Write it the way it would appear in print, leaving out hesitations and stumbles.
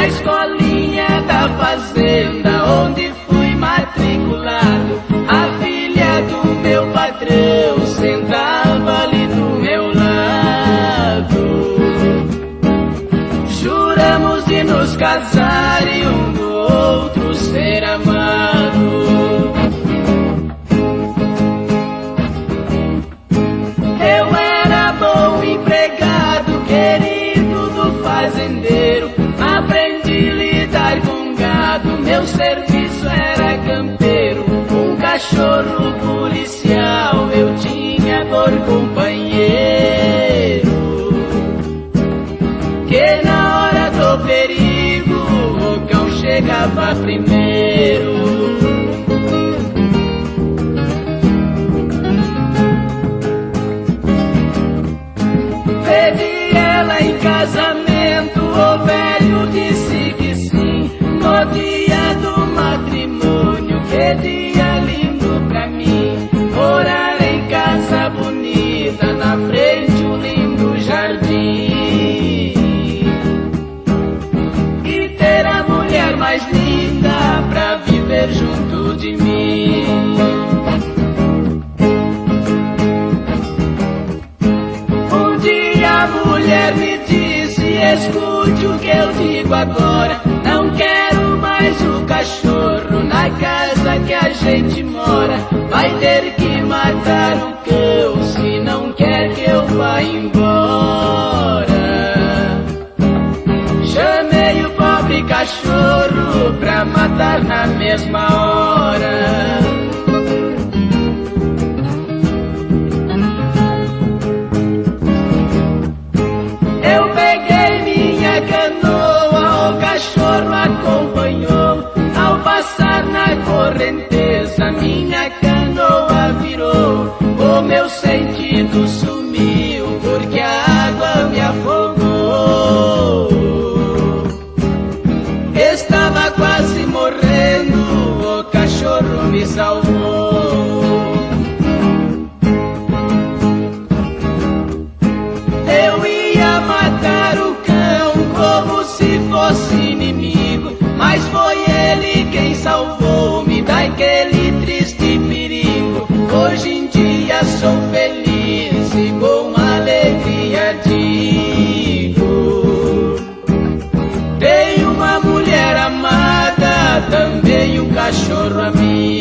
na escolinha da fazenda onde fui matriculado. A filha do meu patrão sentava ali do meu lado. Juramos de nos casar e um do outro ser amado. Eu era bom empregado, querido do fazendeiro. Aprendi a lidar com gado, meu serviço era campeiro. Um cachorro policial eu tinha por companheiro, que na hora do perigo o cão chegava primeiro. Pedi ela em casamento, o velho disse que sim. No dia do matrimônio, que dia lindo pra mim. Morar em casa bonita, na frente um lindo jardim, e ter a mulher mais linda pra viver junto de mim. Um dia a mulher me disse: escute o que eu digo agora, não quero mais o cachorro na casa que a gente mora. Vai ter que matar o cão se não quer que eu vá embora. Chamei o pobre cachorro pra matar na mesma hora. Eu peguei minha canoa, o cachorro acompanhou. Ao passar na correnteza, minha canoa virou. O meu sentido sumiu, porque a água me afogou. Estava quase morrendo, o cachorro me salvou. Eu ia matar o cão como se fosse inimigo, mas foi ele quem salvou-me daquele triste perigo. Hoje em dia sou feliz e com alegria digo: tenho uma mulher amada, também um cachorro amigo.